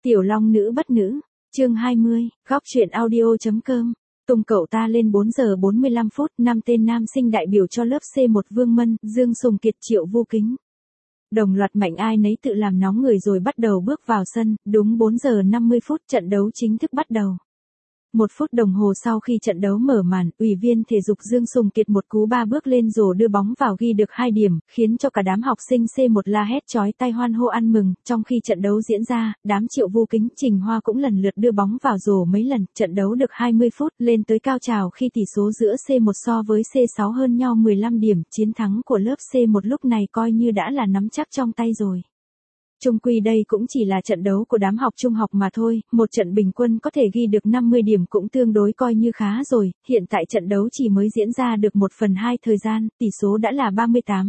Tiểu Long nữ bất nữ, chương 20, góc truyện audio.com. Tung cậu ta lên 4 giờ 45 phút, 5 tên nam sinh đại biểu cho lớp C1 Vương Mân, Dương Sùng Kiệt, Triệu Vu Kính. Đồng loạt mạnh ai nấy tự làm nóng người rồi bắt đầu bước vào sân, đúng 4 giờ 50 phút trận đấu chính thức bắt đầu. 1 phút đồng hồ sau khi trận đấu mở màn, ủy viên thể dục Dương Sùng Kiệt một cú ba bước lên rổ đưa bóng vào ghi được 2 điểm, khiến cho cả đám học sinh C1 la hét chói tai hoan hô ăn mừng. Trong khi trận đấu diễn ra, đám Triệu Vu Kính, Trình Hoa cũng lần lượt đưa bóng vào rổ mấy lần. Trận đấu được 20 phút lên tới cao trào khi tỷ số giữa C1 so với C6 hơn nhau 15 điểm. Chiến thắng của lớp C1 lúc này coi như đã là nắm chắc trong tay rồi. Chung quy đây cũng chỉ là trận đấu của đám học trung học mà thôi, một trận bình quân có thể ghi được 50 điểm cũng tương đối coi như khá rồi. Hiện tại trận đấu chỉ mới diễn ra được 1/2 thời gian, tỷ số đã là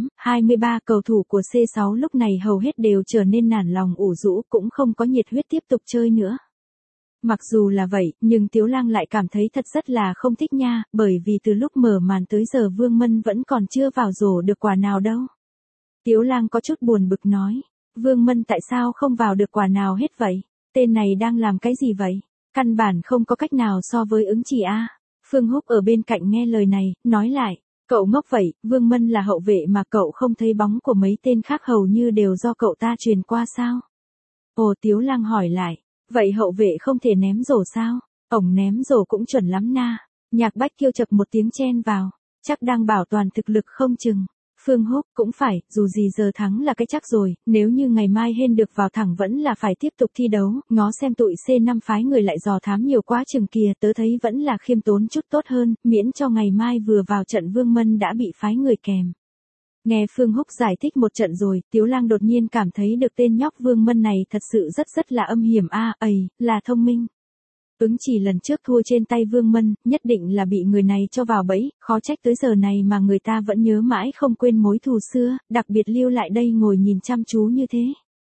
38-23, cầu thủ của C6 lúc này hầu hết đều trở nên nản lòng ủ rũ, cũng không có nhiệt huyết tiếp tục chơi nữa. Mặc dù là vậy, nhưng Tiếu Lang lại cảm thấy thật rất là không thích nha, bởi vì từ lúc mở màn tới giờ Vương Mân vẫn còn chưa vào rổ được quả nào đâu. Tiếu Lang có chút buồn bực nói. Vương Mân tại sao không vào được quả nào hết vậy? Tên này đang làm cái gì vậy? Căn bản không có cách nào so với ứng chỉ a. Phương Húc ở bên cạnh nghe lời này, nói lại. Cậu ngốc vậy, Vương Mân là hậu vệ mà cậu không thấy bóng của mấy tên khác hầu như đều do cậu ta truyền qua sao? Ồ, Tiếu Lang hỏi lại. Vậy hậu vệ không thể ném rổ sao? Ổng ném rổ cũng chuẩn lắm na. Nhạc Bách kêu chập một tiếng chen vào. Chắc đang bảo toàn thực lực không chừng. Phương Húc cũng phải, dù gì giờ thắng là cái chắc rồi, nếu như ngày mai hên được vào thẳng vẫn là phải tiếp tục thi đấu, ngó xem tụi C5 phái người lại dò thám nhiều quá chừng kìa, tớ thấy vẫn là khiêm tốn chút tốt hơn, miễn cho ngày mai vừa vào trận Vương Mân đã bị phái người kèm. Nghe Phương Húc giải thích một trận rồi, Tiếu Lang đột nhiên cảm thấy được tên nhóc Vương Mân này thật sự rất là âm hiểm là thông minh. Ứng chỉ lần trước thua trên tay Vương Mân, nhất định là bị người này cho vào bẫy, khó trách tới giờ này mà người ta vẫn nhớ mãi không quên mối thù xưa, đặc biệt lưu lại đây ngồi nhìn chăm chú như thế.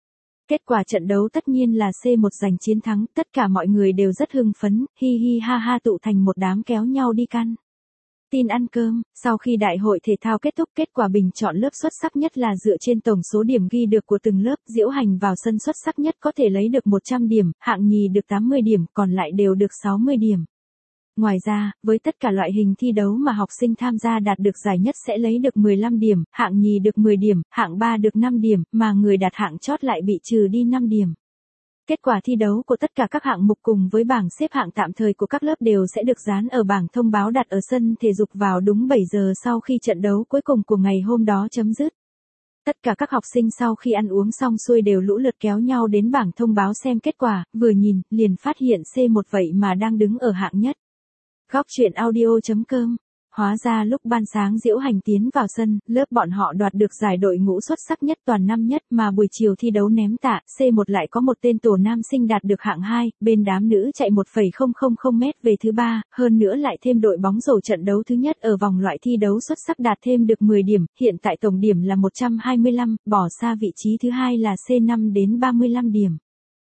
Kết quả trận đấu tất nhiên là C1 giành chiến thắng, tất cả mọi người đều rất hưng phấn, hi hi ha ha tụ thành một đám kéo nhau đi căn tin ăn cơm. Sau khi đại hội thể thao kết thúc, kết quả bình chọn lớp xuất sắc nhất là dựa trên tổng số điểm ghi được của từng lớp. Diễu Hành vào sân xuất sắc nhất có thể lấy được 100 điểm, hạng nhì được 80 điểm, còn lại đều được 60 điểm. Ngoài ra, với tất cả loại hình thi đấu mà học sinh tham gia đạt được giải nhất sẽ lấy được 15 điểm, hạng nhì được 10 điểm, hạng 3 được 5 điểm, mà người đạt hạng chót lại bị trừ đi 5 điểm. Kết quả thi đấu của tất cả các hạng mục cùng với bảng xếp hạng tạm thời của các lớp đều sẽ được dán ở bảng thông báo đặt ở sân thể dục vào đúng 7 giờ sau khi trận đấu cuối cùng của ngày hôm đó chấm dứt. Tất cả các học sinh sau khi ăn uống xong xuôi đều lũ lượt kéo nhau đến bảng thông báo xem kết quả, vừa nhìn, liền phát hiện C1 vậy mà đang đứng ở hạng nhất. Góc truyện audio.com. Hóa ra lúc ban sáng Diễu Hành tiến vào sân, lớp bọn họ đoạt được giải đội ngũ xuất sắc nhất toàn năm nhất, mà buổi chiều thi đấu ném tạ, C1 lại có một tên tổ nam sinh đạt được hạng 2, bên đám nữ chạy 1,000 m về thứ 3, hơn nữa lại thêm đội bóng rổ trận đấu thứ nhất ở vòng loại thi đấu xuất sắc đạt thêm được 10 điểm, hiện tại tổng điểm là 125, bỏ xa vị trí thứ 2 là C5 đến 35 điểm.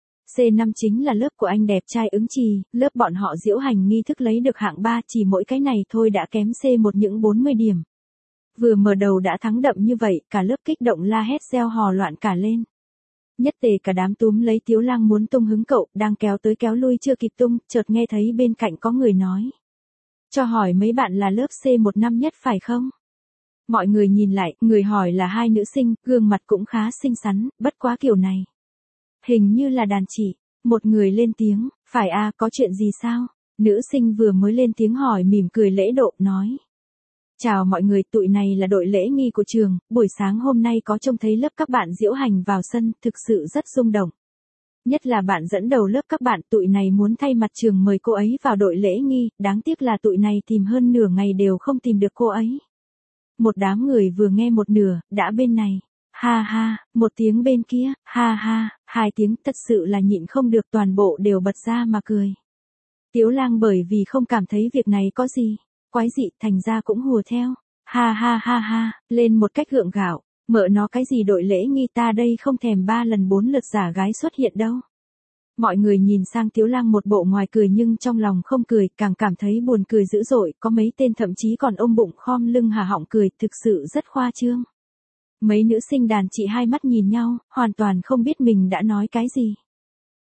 C5 chính là lớp của anh đẹp trai Ứng Trì, lớp bọn họ Diễu Hành nghi thức lấy được hạng 3, chỉ mỗi cái này thôi đã kém C1 những 40 điểm. Vừa mở đầu đã thắng đậm như vậy, cả lớp kích động la hét reo hò loạn cả lên. Nhất tề cả đám túm lấy Tiếu Lang muốn tung hứng cậu, đang kéo tới kéo lui chưa kịp tung, chợt nghe thấy bên cạnh có người nói. Cho hỏi mấy bạn là lớp C1 năm nhất phải không? Mọi người nhìn lại, người hỏi là hai nữ sinh, gương mặt cũng khá xinh xắn, bất quá kiểu này. Hình như là đàn chị, một người lên tiếng, phải có chuyện gì sao? Nữ sinh vừa mới lên tiếng hỏi mỉm cười lễ độ, nói. Chào mọi người, tụi này là đội lễ nghi của trường, buổi sáng hôm nay có trông thấy lớp các bạn Diễu Hành vào sân, thực sự rất rung động. Nhất là bạn dẫn đầu lớp các bạn, tụi này muốn thay mặt trường mời cô ấy vào đội lễ nghi, đáng tiếc là tụi này tìm hơn nửa ngày đều không tìm được cô ấy. Một đám người vừa nghe một nửa, đã bên này. Ha ha, một tiếng bên kia, ha ha, hai tiếng, thật sự là nhịn không được, toàn bộ đều bật ra mà cười. Tiếu Lang bởi vì không cảm thấy việc này có gì quái dị, thành ra cũng hùa theo. Ha ha ha ha, lên một cách gượng gạo, mợ nó cái gì đội lễ nghi, ta đây không thèm 3 lần 4 lượt giả gái xuất hiện đâu. Mọi người nhìn sang Tiếu Lang một bộ ngoài cười nhưng trong lòng không cười, càng cảm thấy buồn cười dữ dội, có mấy tên thậm chí còn ôm bụng khom lưng hà họng cười, thực sự rất khoa trương. Mấy nữ sinh đàn chị hai mắt nhìn nhau, hoàn toàn không biết mình đã nói cái gì.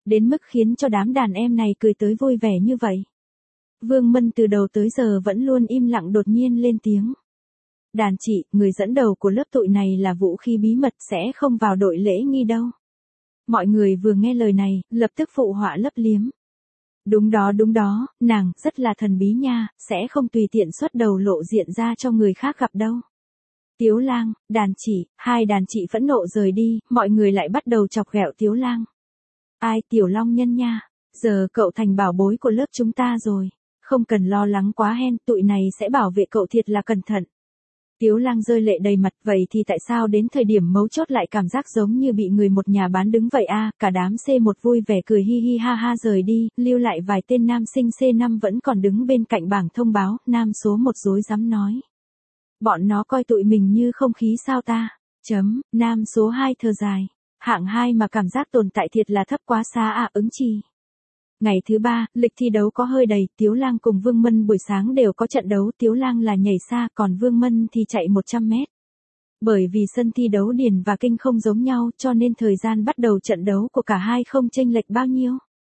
đến mức khiến cho đám đàn em này cười tới vui vẻ như vậy. Vương Mân từ đầu tới giờ vẫn luôn im lặng đột nhiên lên tiếng. Đàn chị, người dẫn đầu của lớp tụi này là vũ khí bí mật sẽ không vào đội lễ nghi đâu. Mọi người vừa nghe lời này, lập tức phụ họa lấp liếm. Đúng đó, nàng rất là thần bí nha, sẽ không tùy tiện xuất đầu lộ diện ra cho người khác gặp đâu. Tiếu Lang, đàn chị, hai đàn chị phẫn nộ rời đi, mọi người lại bắt đầu chọc ghẹo Tiếu Lang. Ai Tiểu Long Nhân nha, giờ cậu thành bảo bối của lớp chúng ta rồi, không cần lo lắng quá hen, tụi này sẽ bảo vệ cậu thiệt là cẩn thận. Tiếu Lang rơi lệ đầy mặt, vậy thì tại sao đến thời điểm mấu chốt lại cảm giác giống như bị người một nhà bán đứng vậy a? Cả đám C1 vui vẻ cười hi hi ha ha rời đi, lưu lại vài tên nam sinh C5 vẫn còn đứng bên cạnh bảng thông báo, nam số 1 rối rắm nói. Bọn nó coi tụi mình như không khí sao ta? Nam số 2 thở dài. Hạng 2 mà cảm giác tồn tại thiệt là thấp quá xa à, ứng chi. Ngày thứ 3, lịch thi đấu có hơi đầy, Tiếu Lang cùng Vương Mân buổi sáng đều có trận đấu, Tiếu Lang là nhảy xa, còn Vương Mân thì chạy 100 mét. Bởi vì sân thi đấu Điền và Kinh không giống nhau, cho nên thời gian bắt đầu trận đấu của cả hai không chênh lệch bao nhiêu.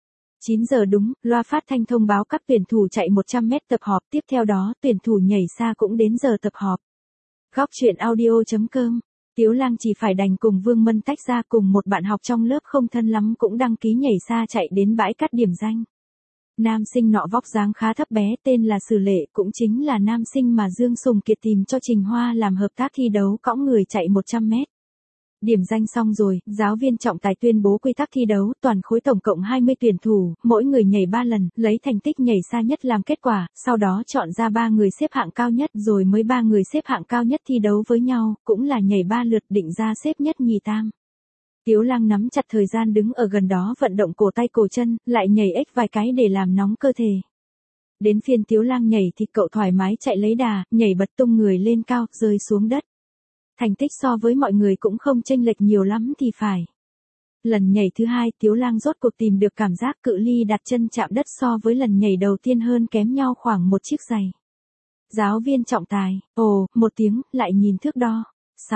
9 giờ đúng, loa phát thanh thông báo các tuyển thủ chạy 100 mét tập họp, tiếp theo đó tuyển thủ nhảy xa cũng đến giờ tập họp. Góc truyện audio.com. Tiếu Lang chỉ phải đành cùng Vương Mân tách ra, cùng một bạn học trong lớp không thân lắm cũng đăng ký nhảy xa chạy đến bãi cắt điểm danh. Nam sinh nọ vóc dáng khá thấp bé, tên là Sử Lệ, cũng chính là nam sinh mà Dương Sùng Kiệt tìm cho Trình Hoa làm hợp tác thi đấu cõng người chạy 100 mét. Điểm danh xong rồi, giáo viên trọng tài tuyên bố quy tắc thi đấu, toàn khối tổng cộng 20 tuyển thủ, mỗi người nhảy 3 lần, lấy thành tích nhảy xa nhất làm kết quả, sau đó chọn ra 3 người xếp hạng cao nhất rồi mới 3 người xếp hạng cao nhất thi đấu với nhau, cũng là nhảy 3 lượt định ra xếp nhất nhì tam. Tiếu Lang nắm chặt thời gian đứng ở gần đó vận động cổ tay cổ chân, lại nhảy ếch vài cái để làm nóng cơ thể. Đến phiên Tiếu Lang nhảy thì cậu thoải mái chạy lấy đà, nhảy bật tung người lên cao, rơi xuống đất. Thành tích so với mọi người cũng không chênh lệch nhiều lắm thì phải. Lần nhảy thứ 2, Tiếu Lang rốt cuộc tìm được cảm giác cự ly đặt chân chạm đất so với lần nhảy đầu tiên hơn kém nhau khoảng một chiếc giày. Giáo viên trọng tài, một tiếng, lại nhìn thước đo.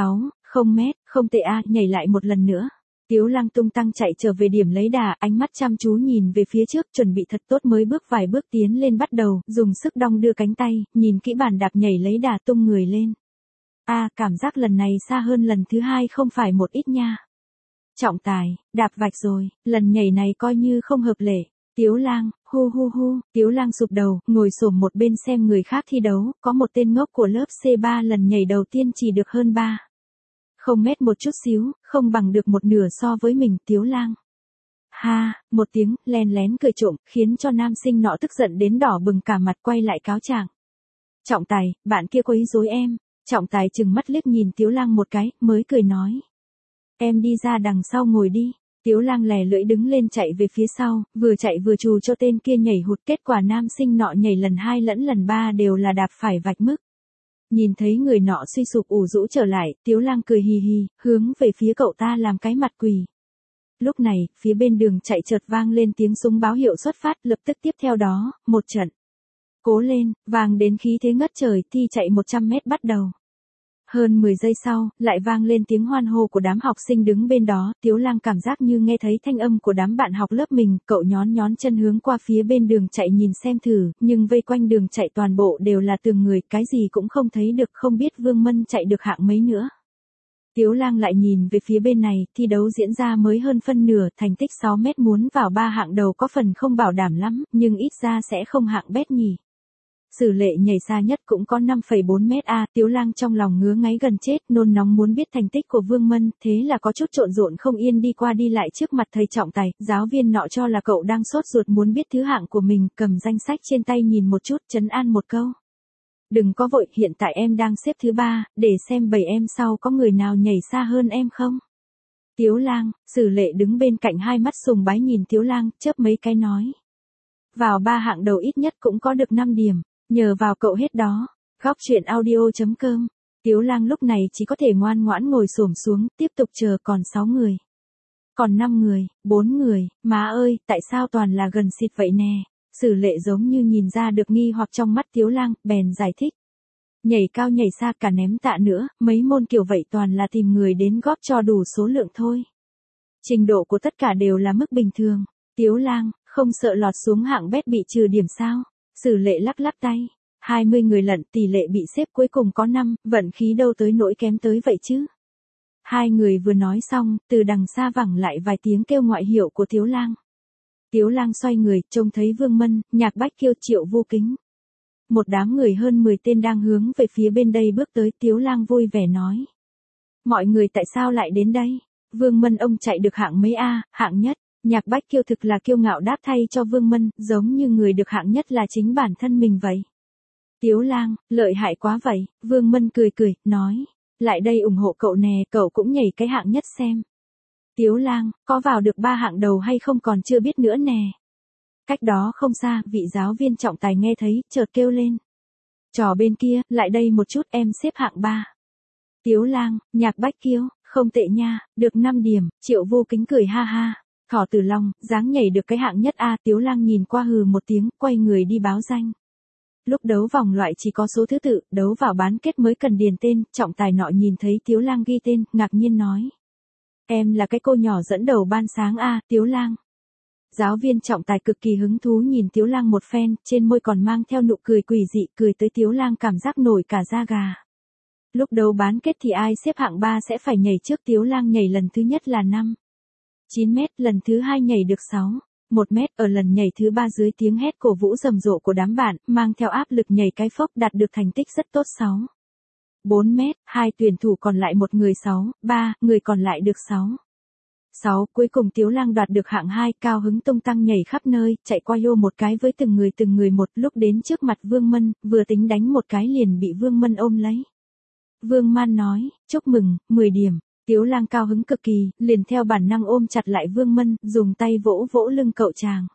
0 mét, không tệ a, nhảy lại một lần nữa. Tiếu Lang tung tăng chạy trở về điểm lấy đà, ánh mắt chăm chú nhìn về phía trước, chuẩn bị thật tốt mới bước vài bước tiến lên bắt đầu, dùng sức đong đưa cánh tay, nhìn kỹ bàn đạp nhảy lấy đà tung người lên. Cảm giác lần này xa hơn lần thứ 2 không phải một ít nha. Trọng tài, đạp vạch rồi, lần nhảy này coi như không hợp lệ. Tiếu Lang, hu, Tiếu Lang sụp đầu, ngồi xổm một bên xem người khác thi đấu, có một tên ngốc của lớp C3 lần nhảy đầu tiên chỉ được hơn 0 mét một chút xíu, không bằng được một nửa so với mình, Tiếu Lang. Ha, một tiếng, len lén cười trộm, khiến cho nam sinh nọ tức giận đến đỏ bừng cả mặt quay lại cáo trạng. Trọng tài, bạn kia quấy rối em. Trọng tài trừng mắt liếc nhìn Tiếu Lang một cái, mới cười nói. Em đi ra đằng sau ngồi đi. Tiếu Lang lè lưỡi đứng lên chạy về phía sau, vừa chạy vừa trù cho tên kia nhảy hụt, kết quả nam sinh nọ nhảy lần 2 lẫn lần 3 đều là đạp phải vạch mức. Nhìn thấy người nọ suy sụp ủ rũ trở lại, Tiếu Lang cười hì hì, hướng về phía cậu ta làm cái mặt quỳ. Lúc này, phía bên đường chạy chợt vang lên tiếng súng báo hiệu xuất phát, lập tức tiếp theo đó, một trận. Cố lên, vang đến khí thế ngất trời, thi chạy 100 mét bắt đầu. Hơn 10 giây sau, lại vang lên tiếng hoan hô của đám học sinh đứng bên đó, Tiếu Lang cảm giác như nghe thấy thanh âm của đám bạn học lớp mình, cậu nhón chân hướng qua phía bên đường chạy nhìn xem thử, nhưng vây quanh đường chạy toàn bộ đều là tường người, cái gì cũng không thấy được, không biết Vương Mân chạy được hạng mấy nữa. Tiếu Lang lại nhìn về phía bên này, thi đấu diễn ra mới hơn phân nửa, thành tích 6 mét muốn vào 3 hạng đầu có phần không bảo đảm lắm, nhưng ít ra sẽ không hạng bét nhỉ. Sử Lệ nhảy xa nhất cũng có 5,4 mét a, Tiếu Lang trong lòng ngứa ngáy gần chết, nôn nóng muốn biết thành tích của Vương Mân, thế là có chút trộn rộn không yên đi qua đi lại trước mặt thầy trọng tài, giáo viên nọ cho là cậu đang sốt ruột muốn biết thứ hạng của mình, cầm danh sách trên tay nhìn một chút, trấn an một câu. Đừng có vội, hiện tại em đang xếp thứ 3, để xem 7 em sau có người nào nhảy xa hơn em không. Tiếu Lang, Sử Lệ đứng bên cạnh hai mắt sùng bái nhìn Tiếu Lang, chớp mấy cái nói. Vào 3 hạng đầu ít nhất cũng có được 5 điểm. Nhờ vào cậu hết đó. Góc truyện audio.com. Tiếu Lang lúc này chỉ có thể ngoan ngoãn ngồi xổm xuống, tiếp tục chờ còn 6 người. Còn 5 người, 4 người, má ơi, tại sao toàn là gần xịt vậy nè? Sử Lệ giống như nhìn ra được nghi hoặc trong mắt Tiếu Lang, bèn giải thích. Nhảy cao nhảy xa cả ném tạ nữa, mấy môn kiểu vậy toàn là tìm người đến góp cho đủ số lượng thôi. Trình độ của tất cả đều là mức bình thường. Tiếu Lang, không sợ lọt xuống hạng bét bị trừ điểm sao? Sử Lệ lắc lắc tay. 20 người lận, tỷ lệ bị xếp cuối cùng có 5, vận khí đâu tới nỗi kém tới vậy chứ. Hai người vừa nói xong, từ đằng xa vẳng lại vài tiếng kêu ngoại hiệu của Tiếu Lang. Tiếu Lang xoay người, trông thấy Vương Mân, Nhạc Bách Kiêu, Triệu Vô Kính. Một đám người hơn 10 tên đang hướng về phía bên đây bước tới. Tiếu Lang vui vẻ nói. Mọi người tại sao lại đến đây? Vương Mân ông chạy được hạng mấy a? Hạng nhất. Nhạc Bách Kiêu thực là kiêu ngạo đáp thay cho Vương Mân, giống như người được hạng nhất là chính bản thân mình vậy. Tiếu Lang, lợi hại quá vậy. Vương Mân cười cười, nói. Lại đây ủng hộ cậu nè, cậu cũng nhảy cái hạng nhất xem. Tiếu Lang, có vào được 3 hạng đầu hay không còn chưa biết nữa nè. Cách đó không xa, vị giáo viên trọng tài nghe thấy, chợt kêu lên. Trò bên kia, lại đây một chút, em xếp hạng 3. Tiếu Lang, Nhạc Bách Kiêu, không tệ nha, được 5 điểm. Triệu Vô Kính cười ha ha. Thỏ Tử Long, dáng nhảy được cái hạng nhất a. Tiếu Lang nhìn qua hừ một tiếng, quay người đi báo danh. Lúc đấu vòng loại chỉ có số thứ tự, đấu vào bán kết mới cần điền tên. Trọng tài nọ nhìn thấy Tiếu Lang ghi tên, ngạc nhiên nói. Em là cái cô nhỏ dẫn đầu ban sáng a, Tiếu Lang. Giáo viên trọng tài cực kỳ hứng thú nhìn Tiếu Lang một phen, trên môi còn mang theo nụ cười quỷ dị, cười tới Tiếu Lang cảm giác nổi cả da gà. Lúc đấu bán kết thì ai xếp hạng 3 sẽ phải nhảy trước. Tiếu Lang nhảy lần thứ nhất là 9 mét, lần thứ 2 nhảy được 1 mét, ở lần nhảy thứ 3 dưới tiếng hét cổ vũ rầm rộ của đám bạn, mang theo áp lực nhảy cái phốc đạt được thành tích rất tốt 4 mét, 2 tuyển thủ còn lại một người 3 người còn lại được 6. Cuối cùng Tiếu Lang đoạt được hạng 2, cao hứng tung tăng nhảy khắp nơi, chạy qua yô một cái với từng người một. Lúc đến trước mặt Vương Mân, vừa tính đánh một cái liền bị Vương Mân ôm lấy. Vương Man nói, chúc mừng, 10 điểm. Tiếu Lang cao hứng cực kỳ, liền theo bản năng ôm chặt lại Vương Mân, dùng tay vỗ vỗ lưng cậu chàng.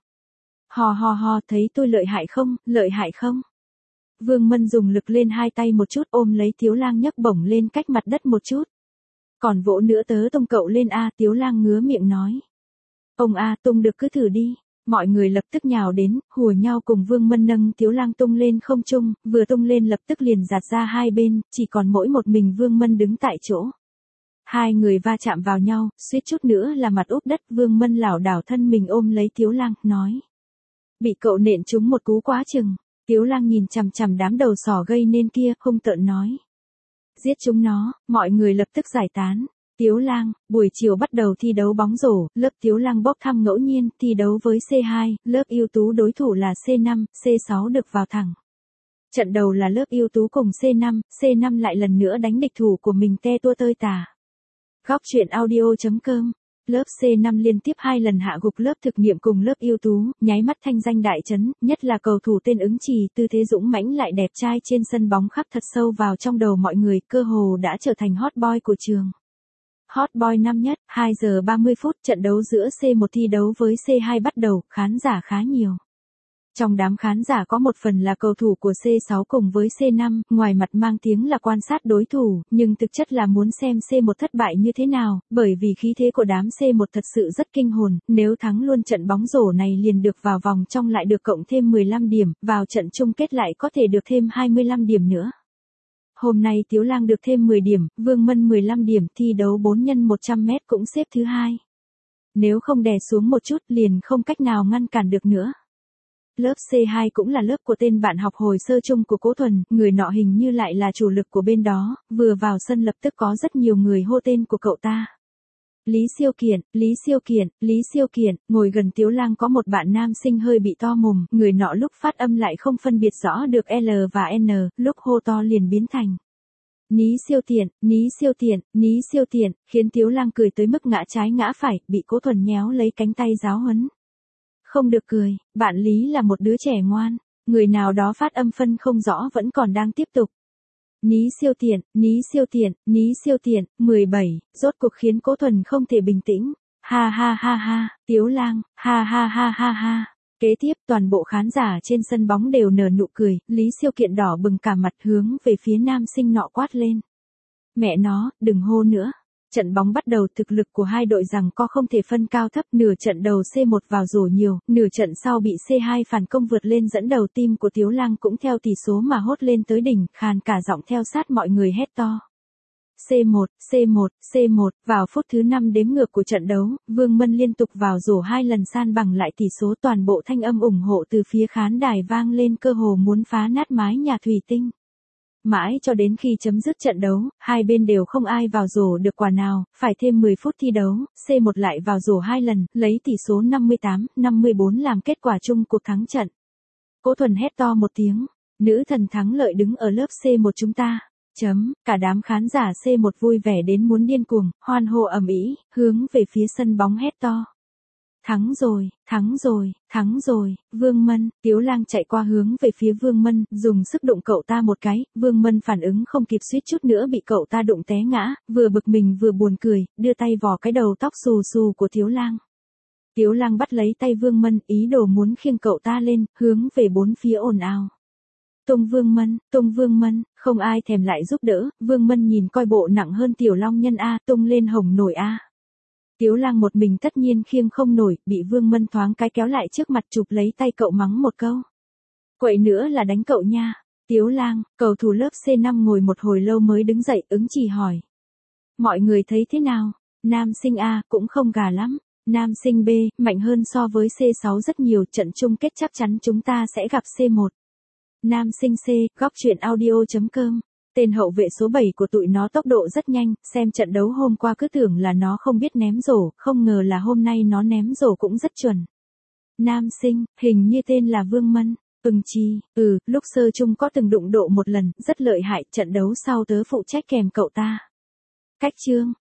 Ho, thấy tôi lợi hại không? Vương Mân dùng lực lên hai tay một chút ôm lấy Tiếu Lang nhấc bổng lên cách mặt đất một chút. Còn vỗ nữa tớ tung cậu lên a. Tiếu Lang ngứa miệng nói. Ông a, tung được cứ thử đi. Mọi người lập tức nhào đến, hùa nhau cùng Vương Mân nâng Tiếu Lang tung lên không trung, vừa tung lên lập tức liền giạt ra hai bên, chỉ còn mỗi một mình Vương Mân đứng tại chỗ. Hai người va chạm vào nhau, suýt chút nữa là mặt úp đất. Vương Mân lảo đảo thân mình ôm lấy Tiếu Lang, nói. Bị cậu nện trúng một cú quá chừng. Tiếu Lang nhìn chằm chằm đám đầu sỏ gây nên kia, hung tợn nói. Giết chúng nó, mọi người lập tức giải tán. Tiếu Lang, buổi chiều bắt đầu thi đấu bóng rổ, lớp Tiếu Lang bốc thăm ngẫu nhiên, thi đấu với C2, lớp ưu tú đối thủ là C5, C6 được vào thẳng. Trận đầu là lớp ưu tú cùng C5 lại lần nữa đánh địch thủ của mình te tua tơi tả. Góc truyện audio.com. Lớp C5 liên tiếp 2 lần hạ gục lớp thực nghiệm cùng lớp ưu tú, nháy mắt thanh danh đại chấn, nhất là cầu thủ tên Ứng Trì, tư thế dũng mãnh lại đẹp trai trên sân bóng khắc thật sâu vào trong đầu mọi người, cơ hồ đã trở thành hot boy của trường. Hot boy năm nhất, 2 giờ 30 phút, trận đấu giữa C1 thi đấu với C2 bắt đầu, khán giả khá nhiều. Trong đám khán giả có một phần là cầu thủ của C6 cùng với C5, ngoài mặt mang tiếng là quan sát đối thủ, nhưng thực chất là muốn xem C1 thất bại như thế nào, bởi vì khí thế của đám C1 thật sự rất kinh hồn, nếu thắng luôn trận bóng rổ này liền được vào vòng trong lại được cộng thêm 15 điểm, vào trận chung kết lại có thể được thêm 25 điểm nữa. Hôm nay Tiếu Lang được thêm 10 điểm, Vương Mân 15 điểm, thi đấu 4x100m cũng xếp thứ 2. Nếu không đè xuống một chút liền không cách nào ngăn cản được nữa. Lớp C2 cũng là lớp của tên bạn học hồi sơ chung của Cố Thuần, người nọ hình như lại là chủ lực của bên đó, vừa vào sân lập tức có rất nhiều người hô tên của cậu ta. Lý Siêu Kiển, ngồi gần Tiếu Lang có một bạn nam sinh hơi bị to mồm, người nọ lúc phát âm lại không phân biệt rõ được L và N, lúc hô to liền biến thành. Ní siêu tiện, khiến Tiếu Lang cười tới mức ngã trái ngã phải, bị Cố Thuần nhéo lấy cánh tay giáo huấn. Không được cười, bạn Lý là một đứa trẻ ngoan, người nào đó phát âm phân không rõ vẫn còn đang tiếp tục. Ní siêu tiện, 17, rốt cuộc khiến Cố Thuần không thể bình tĩnh. Ha, Tiếu Lang, ha. Kế tiếp toàn bộ khán giả trên sân bóng đều nở nụ cười, Lý Siêu Kiện đỏ bừng cả mặt hướng về phía nam sinh nọ quát lên. Mẹ nó, đừng hô nữa. Trận bóng bắt đầu, thực lực của hai đội giằng co không thể phân cao thấp, nửa trận đầu C1 vào rổ nhiều, nửa trận sau bị C2 phản công vượt lên dẫn đầu, team của Tiếu Lang cũng theo tỷ số mà hốt lên tới đỉnh, khàn cả giọng theo sát mọi người hét to. C1, C1, C1, vào phút thứ 5 đếm ngược của trận đấu, Vương Mân liên tục vào rổ 2 lần san bằng lại tỷ số, toàn bộ thanh âm ủng hộ từ phía khán đài vang lên cơ hồ muốn phá nát mái nhà thủy tinh. Mãi cho đến khi chấm dứt trận đấu, hai bên đều không ai vào rổ được quả nào, phải thêm 10 phút thi đấu, C1 lại vào rổ 2 lần, lấy tỷ số 58-54 làm kết quả chung cuộc thắng trận. Cố Thuần hét to một tiếng, nữ thần thắng lợi đứng ở lớp C1 chúng ta. Cả đám khán giả C1 vui vẻ đến muốn điên cuồng, hoan hô ầm ĩ, hướng về phía sân bóng hét to. Thắng rồi, thắng rồi, thắng rồi, Vương Mân, Tiếu Lang chạy qua hướng về phía Vương Mân, dùng sức đụng cậu ta một cái, Vương Mân phản ứng không kịp suýt chút nữa bị cậu ta đụng té ngã, vừa bực mình vừa buồn cười, đưa tay vò cái đầu tóc xù xù của Tiếu Lang. Tiếu Lang bắt lấy tay Vương Mân, ý đồ muốn khiêng cậu ta lên, hướng về bốn phía ồn ào. Tung Vương Mân, không ai thèm lại giúp đỡ, Vương Mân nhìn coi bộ nặng hơn Tiểu Long Nhân a, tung lên hồng nổi a. Tiếu Lang một mình tất nhiên khiêng không nổi, bị Vương Mân thoáng cái kéo lại trước mặt chụp lấy tay cậu mắng một câu. Quậy nữa là đánh cậu nha. Tiếu Lang, cầu thủ lớp C5 ngồi một hồi lâu mới đứng dậy ứng chỉ hỏi. Mọi người thấy thế nào? Nam sinh A cũng không gà lắm. Nam sinh B, mạnh hơn so với C6 rất nhiều, trận chung kết chắc chắn chúng ta sẽ gặp C1. Nam sinh C, góc truyện audio.com. Tên hậu vệ số 7 của tụi nó tốc độ rất nhanh, xem trận đấu hôm qua cứ tưởng là nó không biết ném rổ, không ngờ là hôm nay nó ném rổ cũng rất chuẩn. Nam sinh, hình như tên là Vương Mân. Chi, lúc sơ chung có từng đụng độ một lần, rất lợi hại, trận đấu sau tớ phụ trách kèm cậu ta. Cách chương.